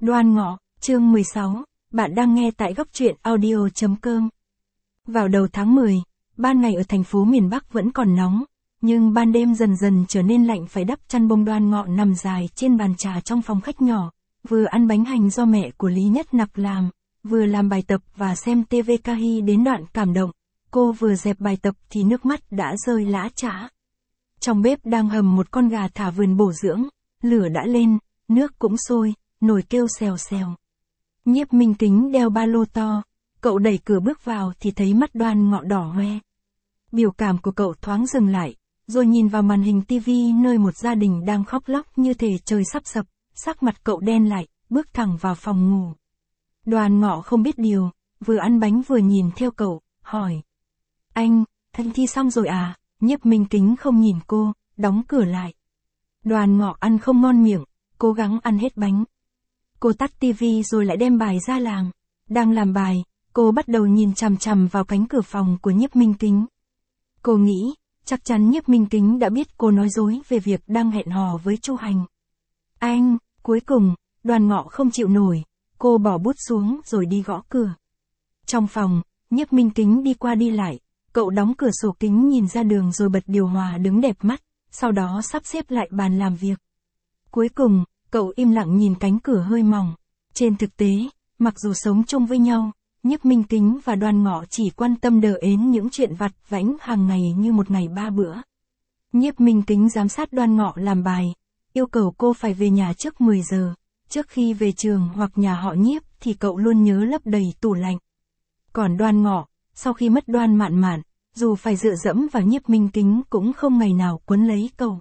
Đoan Ngọ, chương 16, bạn đang nghe tại góc truyện audio.com. Vào đầu tháng 10, ban ngày ở thành phố miền Bắc vẫn còn nóng, nhưng ban đêm dần dần trở nên lạnh, phải đắp chăn bông. Đoan Ngọ nằm dài trên bàn trà trong phòng khách nhỏ, vừa ăn bánh hành do mẹ của Lý Nhất Nặc làm, vừa làm bài tập và xem TV Kahi đến đoạn cảm động. Cô vừa dẹp bài tập thì nước mắt đã rơi lã chã. Trong bếp đang hầm một con gà thả vườn bổ dưỡng, lửa đã lên, nước cũng sôi, nồi kêu xèo xèo. Nhiếp Minh Kính đeo ba lô to, cậu đẩy cửa bước vào thì thấy mắt Đoan Ngọ đỏ hoe. Biểu cảm của cậu thoáng dừng lại, rồi nhìn vào màn hình tivi nơi một gia đình đang khóc lóc như thể trời sắp sập, sắc mặt cậu đen lại, bước thẳng vào phòng ngủ. Đoan Ngọ không biết điều, vừa ăn bánh vừa nhìn theo cậu, hỏi. Anh thi xong rồi à? Nhiếp Minh Kính không nhìn cô, đóng cửa lại. Đoan Ngọ ăn không ngon miệng, cố gắng ăn hết bánh. Cô tắt tivi rồi lại đem bài ra làm. Đang làm bài, cô bắt đầu nhìn chằm chằm vào cánh cửa phòng của Nhiếp Minh Kính. Cô nghĩ, chắc chắn Nhiếp Minh Kính đã biết cô nói dối về việc đang hẹn hò với Chu Hành. Anh, cuối cùng, Đoan Ngọ không chịu nổi, cô bỏ bút xuống rồi đi gõ cửa. Trong phòng, Nhiếp Minh Kính đi qua đi lại, cậu đóng cửa sổ kính nhìn ra đường rồi bật điều hòa đứng đẹp mắt, sau đó sắp xếp lại bàn làm việc. Cuối cùng, cậu im lặng nhìn cánh cửa hơi mỏng. Trên thực tế, mặc dù sống chung với nhau, Nhiếp Minh Kính và Đoan Ngọ chỉ quan tâm đờ ến những chuyện vặt vãnh hàng ngày như một ngày 3 bữa. Nhiếp Minh Kính giám sát Đoan Ngọ làm bài, yêu cầu cô phải về nhà trước 10 giờ. Trước khi về trường hoặc nhà họ Nhiếp thì cậu luôn nhớ lấp đầy tủ lạnh. Còn Đoan Ngọ, sau khi mất Đoan Mạn Mạn, dù phải dựa dẫm vào Nhiếp Minh Kính cũng không ngày nào quấn lấy cậu.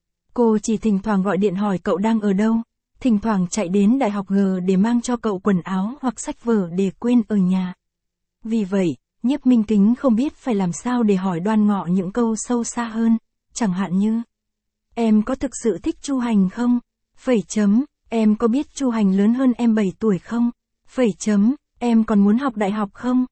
Cô chỉ thỉnh thoảng gọi điện hỏi cậu đang ở đâu, thỉnh thoảng chạy đến Đại học G để mang cho cậu quần áo hoặc sách vở để quên ở nhà. Vì vậy, Nhiếp Minh Kính không biết phải làm sao để hỏi Đoan Ngọ những câu sâu xa hơn, chẳng hạn như: Em có thực sự thích Chu Hành không? Em có biết Chu Hành lớn hơn em 7 tuổi không? Em còn muốn học đại học không?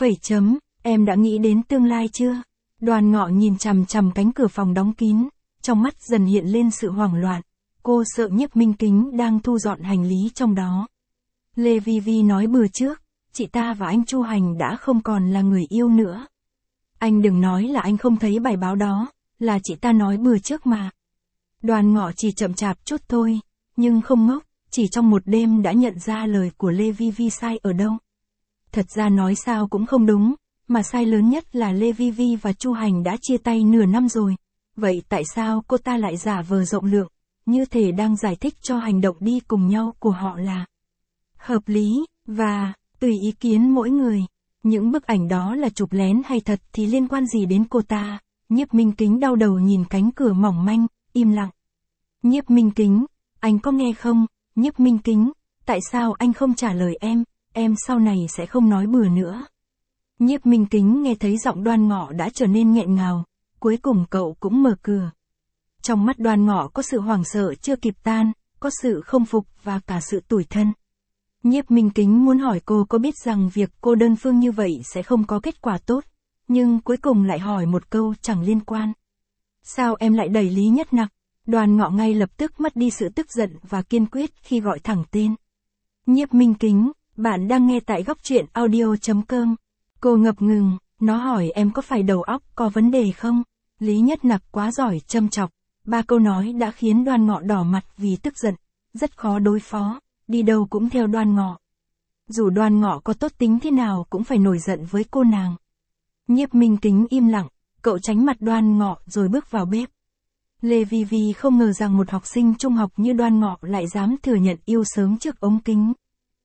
Em đã nghĩ đến tương lai chưa? Đoan Ngọ nhìn chằm chằm cánh cửa phòng đóng kín, trong mắt dần hiện lên sự hoảng loạn. Cô sợ Nhiếp Minh Kính đang thu dọn hành lý trong đó. Lê Vi Vi nói bữa trước, chị ta và anh Chu Hành đã không còn là người yêu nữa. Anh đừng nói là anh không thấy bài báo đó, là chị ta nói bữa trước mà. Đoan Ngọ chỉ chậm chạp chút thôi, nhưng không ngốc, chỉ trong một đêm đã nhận ra lời của Lê Vi Vi sai ở đâu. Thật ra nói sao cũng không đúng, mà sai lớn nhất là Lê Vi Vi và Chu Hành đã chia tay nửa năm rồi. Vậy tại sao cô ta lại giả vờ rộng lượng, như thể đang giải thích cho hành động đi cùng nhau của họ là hợp lý, và tùy ý kiến mỗi người. Những bức ảnh đó là chụp lén hay thật thì liên quan gì đến cô ta? Nhiếp Minh Kính đau đầu nhìn cánh cửa mỏng manh, im lặng. Nhiếp Minh Kính, anh có nghe không? Nhiếp Minh Kính, tại sao anh không trả lời em sau này sẽ không nói bừa nữa. Nhiếp Minh Kính nghe thấy giọng Đoan Ngọ đã trở nên nghẹn ngào, cuối cùng cậu cũng mở cửa. Trong mắt Đoan Ngọ có sự hoảng sợ chưa kịp tan, có sự không phục và cả sự tủi thân. Nhiếp Minh Kính muốn hỏi cô có biết rằng việc cô đơn phương như vậy sẽ không có kết quả tốt, nhưng cuối cùng lại hỏi một câu chẳng liên quan. Sao em lại đẩy Lý Nhất Nặc? Đoan Ngọ ngay lập tức mất đi sự tức giận và kiên quyết khi gọi thẳng tên. Nhiếp Minh Kính, bạn đang nghe tại góc truyện audio.com. Cô ngập ngừng, nó hỏi em có phải đầu óc có vấn đề không? Lý Nhất Nặc quá giỏi châm chọc. 3 câu nói đã khiến Đoan Ngọ đỏ mặt vì tức giận, rất khó đối phó, đi đâu cũng theo Đoan Ngọ. Dù Đoan Ngọ có tốt tính thế nào cũng phải nổi giận với cô nàng. Nhiếp Minh Kính im lặng, cậu tránh mặt Đoan Ngọ rồi bước vào bếp. Lê Vi Vi không ngờ rằng một học sinh trung học như Đoan Ngọ lại dám thừa nhận yêu sớm trước ống kính.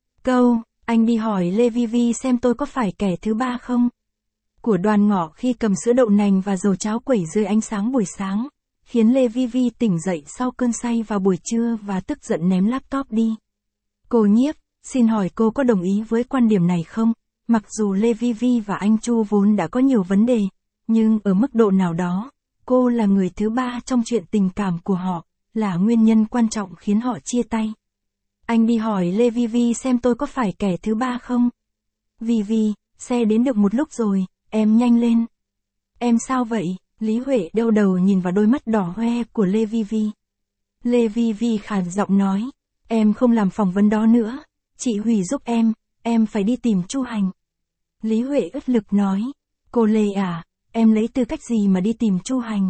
Anh đi hỏi Lê Vi Vi xem tôi có phải kẻ thứ ba không? Của Đoan Ngọ khi cầm sữa đậu nành và dầu cháo quẩy dưới ánh sáng buổi sáng, khiến Lê Vi Vi tỉnh dậy sau cơn say vào buổi trưa và tức giận ném laptop đi. Cô Nhiếp, xin hỏi cô có đồng ý với quan điểm này không? Mặc dù Lê Vi Vi và anh Chu vốn đã có nhiều vấn đề, nhưng ở mức độ nào đó, cô là người thứ ba trong chuyện tình cảm của họ, là nguyên nhân quan trọng khiến họ chia tay. Anh đi hỏi Lê Vi Vi xem tôi có phải kẻ thứ ba không? Vi Vi, xe đến được một lúc rồi, em nhanh lên. Em sao vậy? Lý Huệ đau đầu nhìn vào đôi mắt đỏ hoe của Lê Vi Vi. Lê Vi Vi khàn giọng nói, Em không làm phỏng vấn đó nữa. Chị hủy giúp em phải đi tìm Chu Hành. Lý Huệ ất lực nói. Cô Lê à, em lấy tư cách gì mà đi tìm Chu Hành?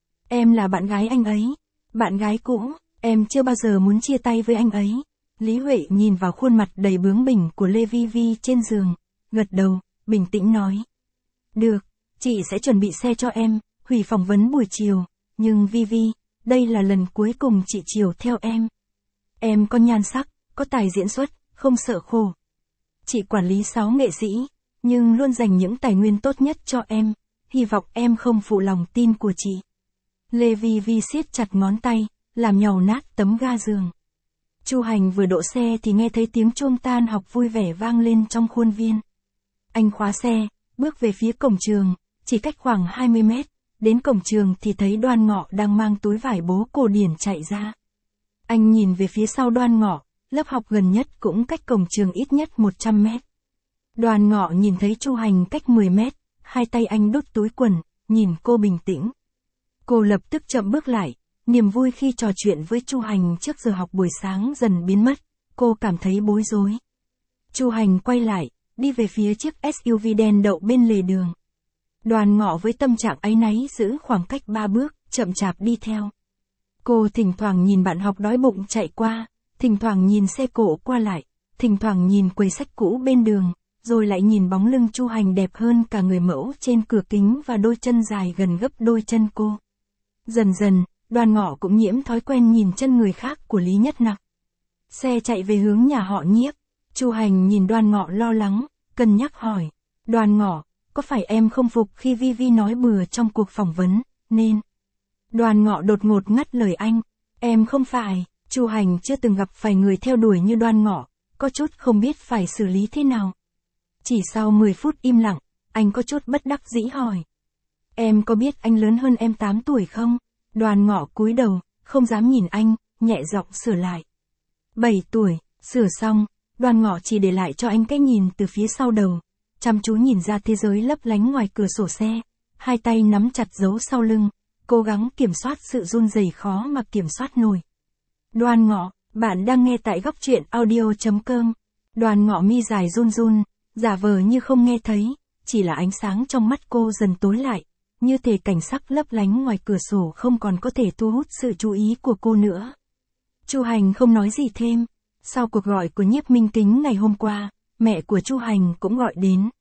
Em là bạn gái anh ấy. Bạn gái cũ, em chưa bao giờ muốn chia tay với anh ấy. Lý Huệ nhìn vào khuôn mặt đầy bướng bỉnh của Lê Vi Vi trên giường, gật đầu, bình tĩnh nói. Được, chị sẽ chuẩn bị xe cho em, hủy phỏng vấn buổi chiều, nhưng Vi Vi, đây là lần cuối cùng chị chiều theo em. Em có nhan sắc, có tài diễn xuất, không sợ khổ. Chị quản lý 6 nghệ sĩ, nhưng luôn dành những tài nguyên tốt nhất cho em, hy vọng em không phụ lòng tin của chị. Lê Vi Vi siết chặt ngón tay, làm nhàu nát tấm ga giường. Chu Hành vừa đỗ xe thì nghe thấy tiếng chuông tan học vui vẻ vang lên trong khuôn viên. Anh khóa xe, bước về phía cổng trường, chỉ cách khoảng 20 mét, đến cổng trường thì thấy Đoan Ngọ đang mang túi vải bố cổ điển chạy ra. Anh nhìn về phía sau Đoan Ngọ, lớp học gần nhất cũng cách cổng trường ít nhất 100 mét. Đoan Ngọ nhìn thấy Chu Hành cách 10 mét, hai tay anh đút túi quần, nhìn cô bình tĩnh. Cô lập tức chậm bước lại, niềm vui khi trò chuyện với Chu Hành trước giờ học buổi sáng dần biến mất, cô cảm thấy bối rối. Chu Hành quay lại, đi về phía chiếc SUV đen đậu bên lề đường. Đoan Ngọ với tâm trạng áy náy giữ khoảng cách 3 bước, chậm chạp đi theo. Cô thỉnh thoảng nhìn bạn học đói bụng chạy qua, thỉnh thoảng nhìn xe cộ qua lại, thỉnh thoảng nhìn quầy sách cũ bên đường, rồi lại nhìn bóng lưng Chu Hành đẹp hơn cả người mẫu trên cửa kính và đôi chân dài gần gấp đôi chân cô. Dần dần, Đoan Ngọ cũng nhiễm thói quen nhìn chân người khác của Lý Nhất Nặc. Xe chạy về hướng nhà họ Nhiếp. Chu Hành nhìn Đoan Ngọ lo lắng, cân nhắc hỏi. Đoan Ngọ, có phải em không phục khi Vi Vi nói bừa trong cuộc phỏng vấn, nên... Đoan Ngọ đột ngột ngắt lời anh. Em không phải. Chu Hành chưa từng gặp phải người theo đuổi như Đoan Ngọ, có chút không biết phải xử lý thế nào. Chỉ sau 10 phút im lặng, anh có chút bất đắc dĩ hỏi. Em có biết anh lớn hơn em 8 tuổi không? Đoan Ngọ cúi đầu, không dám nhìn anh, nhẹ giọng sửa lại. 7 tuổi, sửa xong, Đoan Ngọ chỉ để lại cho anh cái nhìn từ phía sau đầu, chăm chú nhìn ra thế giới lấp lánh ngoài cửa sổ xe, hai tay nắm chặt giấu sau lưng, cố gắng kiểm soát sự run rẩy khó mà kiểm soát nổi. Đoan Ngọ, bạn đang nghe tại góc truyện audio.com. Đoan Ngọ mi dài run run, giả vờ như không nghe thấy, chỉ là ánh sáng trong mắt cô dần tối lại, như thể cảnh sắc lấp lánh ngoài cửa sổ không còn có thể thu hút sự chú ý của cô nữa. Chu Hành không nói gì thêm. Sau cuộc gọi của Nhiếp Minh Kính ngày hôm qua, mẹ của Chu Hành cũng gọi đến.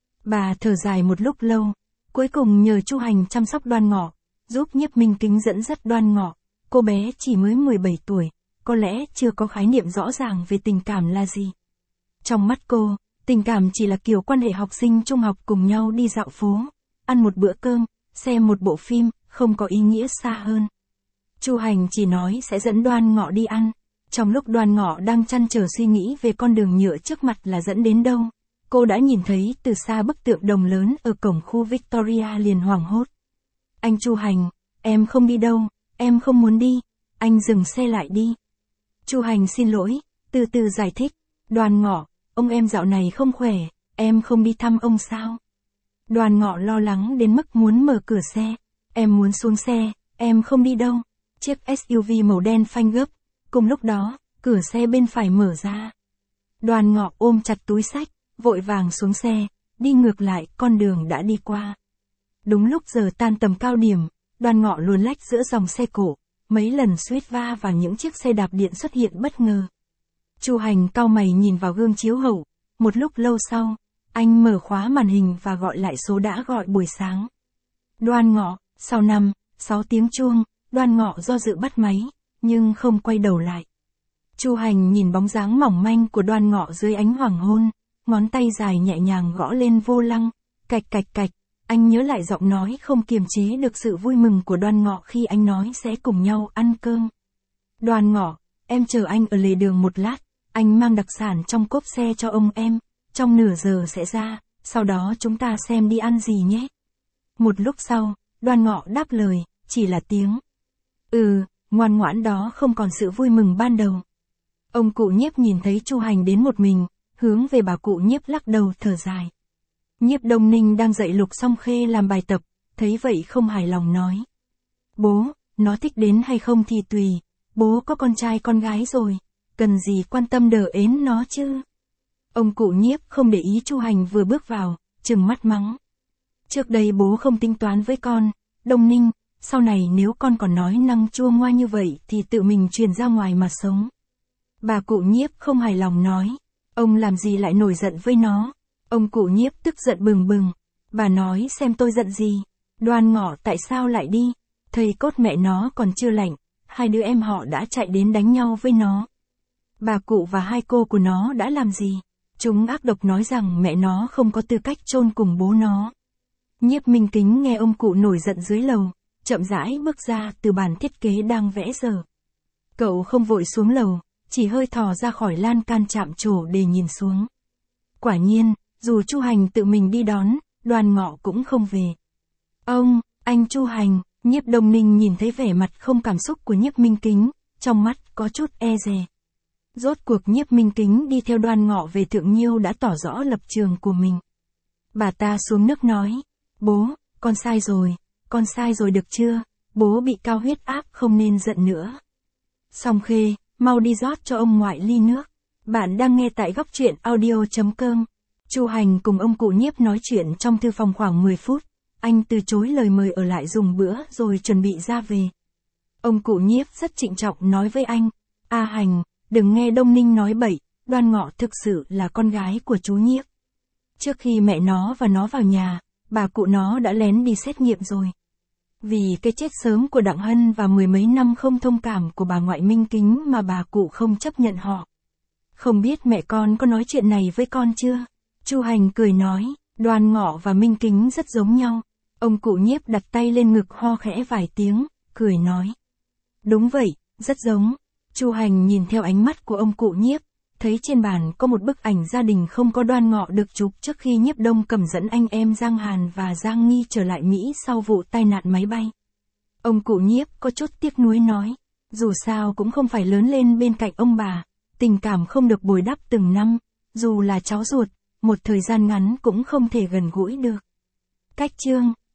Bà thở dài một lúc lâu, cuối cùng nhờ Chu Hành chăm sóc Đoan Ngọ, giúp Nhiếp Minh Kính dẫn dắt Đoan Ngọ. Cô bé chỉ mới 17 tuổi, có lẽ chưa có khái niệm rõ ràng về tình cảm là gì. Trong mắt cô, tình cảm chỉ là kiểu quan hệ học sinh trung học cùng nhau đi dạo phố, ăn một bữa cơm, xem một bộ phim, không có ý nghĩa xa hơn. Chu Hành chỉ nói sẽ dẫn Đoan Ngọ đi ăn. Trong lúc Đoan Ngọ đang trăn trở suy nghĩ về con đường nhựa trước mặt là dẫn đến đâu, cô đã nhìn thấy từ xa bức tượng đồng lớn ở cổng khu Victoria liền hoảng hốt. Anh Chu Hành, em không đi đâu, em không muốn đi, anh dừng xe lại đi. Chu Hành xin lỗi, từ từ giải thích. Đoan Ngọ, ông em dạo này không khỏe, em không đi thăm ông sao? Đoan Ngọ lo lắng đến mức muốn mở cửa xe. Em muốn xuống xe, em không đi đâu. Chiếc SUV màu đen phanh gấp. Cùng lúc đó, cửa xe bên phải mở ra. Đoan Ngọ ôm chặt túi xách, vội vàng xuống xe, đi ngược lại con đường đã đi qua. Đúng lúc giờ tan tầm cao điểm, Đoan Ngọ luồn lách giữa dòng xe cộ, mấy lần suýt va vào những chiếc xe đạp điện xuất hiện bất ngờ. Chu Hành cau mày nhìn vào gương chiếu hậu, một lúc lâu sau, anh mở khóa màn hình và gọi lại số đã gọi buổi sáng. Đoan Ngọ, sau 5-6 tiếng chuông, Đoan Ngọ do dự bắt máy, nhưng không quay đầu lại. Chu Hành nhìn bóng dáng mỏng manh của Đoan Ngọ dưới ánh hoàng hôn, ngón tay dài nhẹ nhàng gõ lên vô lăng, cạch cạch cạch, anh nhớ lại giọng nói không kiềm chế được sự vui mừng của Đoan Ngọ khi anh nói sẽ cùng nhau ăn cơm. Đoan Ngọ, em chờ anh ở lề đường một lát, anh mang đặc sản trong cốp xe cho ông em, trong nửa giờ sẽ ra, sau đó chúng ta xem đi ăn gì nhé. Một lúc sau, Đoan Ngọ đáp lời, chỉ là tiếng ngoan ngoãn đó không còn sự vui mừng ban đầu. Ông cụ Nhiếp nhìn thấy Chu Hành đến một mình, hướng về bà cụ Nhiếp lắc đầu thở dài. Nhiếp Đông Ninh đang dạy Lục Song Khê làm bài tập, thấy vậy không hài lòng nói. Bố, nó thích đến hay không thì tùy, bố có con trai con gái rồi, cần gì quan tâm đờ ến nó chứ. Ông cụ Nhiếp không để ý Chu Hành vừa bước vào, trừng mắt mắng. Trước đây bố không tính toán với con, Đông Ninh, sau này nếu con còn nói năng chua ngoa như vậy thì tự mình truyền ra ngoài mà sống. Bà cụ Nhiếp không hài lòng nói, ông làm gì lại nổi giận với nó. Ông cụ Nhiếp tức giận bừng bừng, bà nói xem tôi giận gì, Đoan Ngọ tại sao lại đi, thầy cốt mẹ nó còn chưa lạnh, hai đứa em họ đã chạy đến đánh nhau với nó. Bà cụ và hai cô của nó đã làm gì? Chúng ác độc nói rằng mẹ nó không có tư cách chôn cùng bố nó. Nhiếp Minh Kính nghe ông cụ nổi giận dưới lầu, chậm rãi bước ra từ bàn thiết kế đang vẽ dở. Cậu không vội xuống lầu, chỉ hơi thò ra khỏi lan can chạm trổ để nhìn xuống. Quả nhiên, dù Chu Hành tự mình đi đón, Đoan Ngọ cũng không về. Anh Chu Hành, Nhiếp Đông Ninh nhìn thấy vẻ mặt không cảm xúc của Nhiếp Minh Kính, trong mắt có chút e dè. Rốt cuộc Nhiếp Minh Kính đi theo Đoan Ngọ về Thượng Nhiêu đã tỏ rõ lập trường của mình. Bà ta xuống nước nói, bố, con sai rồi được chưa, bố bị cao huyết áp không nên giận nữa. Song Khê, mau đi rót cho ông ngoại ly nước. Bạn đang nghe tại góc truyện audio.com. Chu Hành cùng ông cụ Nhiếp nói chuyện trong thư phòng khoảng 10 phút, anh từ chối lời mời ở lại dùng bữa rồi chuẩn bị ra về. Ông cụ Nhiếp rất trịnh trọng nói với anh, A Hành, đừng nghe Đông Ninh nói bậy, Đoan Ngọ thực sự là con gái của chú Nhiếp. Trước khi mẹ nó và nó vào nhà, bà cụ nó đã lén đi xét nghiệm rồi. Vì cái chết sớm của Đặng Hân và mười mấy năm không thông cảm của bà ngoại Minh Kính mà bà cụ không chấp nhận họ. Không biết mẹ con có nói chuyện này với con chưa? Chu Hành cười nói, Đoan Ngọ và Minh Kính rất giống nhau. Ông cụ Nhiếp đặt tay lên ngực ho khẽ vài tiếng, cười nói. Đúng vậy, rất giống. Chu Hành nhìn theo ánh mắt của ông cụ Nhiếp, thấy trên bàn có một bức ảnh gia đình không có Đoan Ngọ được chụp trước khi Nhiếp Đông Cầm dẫn anh em Giang Hàn và Giang Nghi trở lại Mỹ sau vụ tai nạn máy bay. Ông cụ Nhiếp có chút tiếc nuối nói, dù sao cũng không phải lớn lên bên cạnh ông bà, tình cảm không được bồi đắp từng năm, dù là cháu ruột, một thời gian ngắn cũng không thể gần gũi được. Cách chương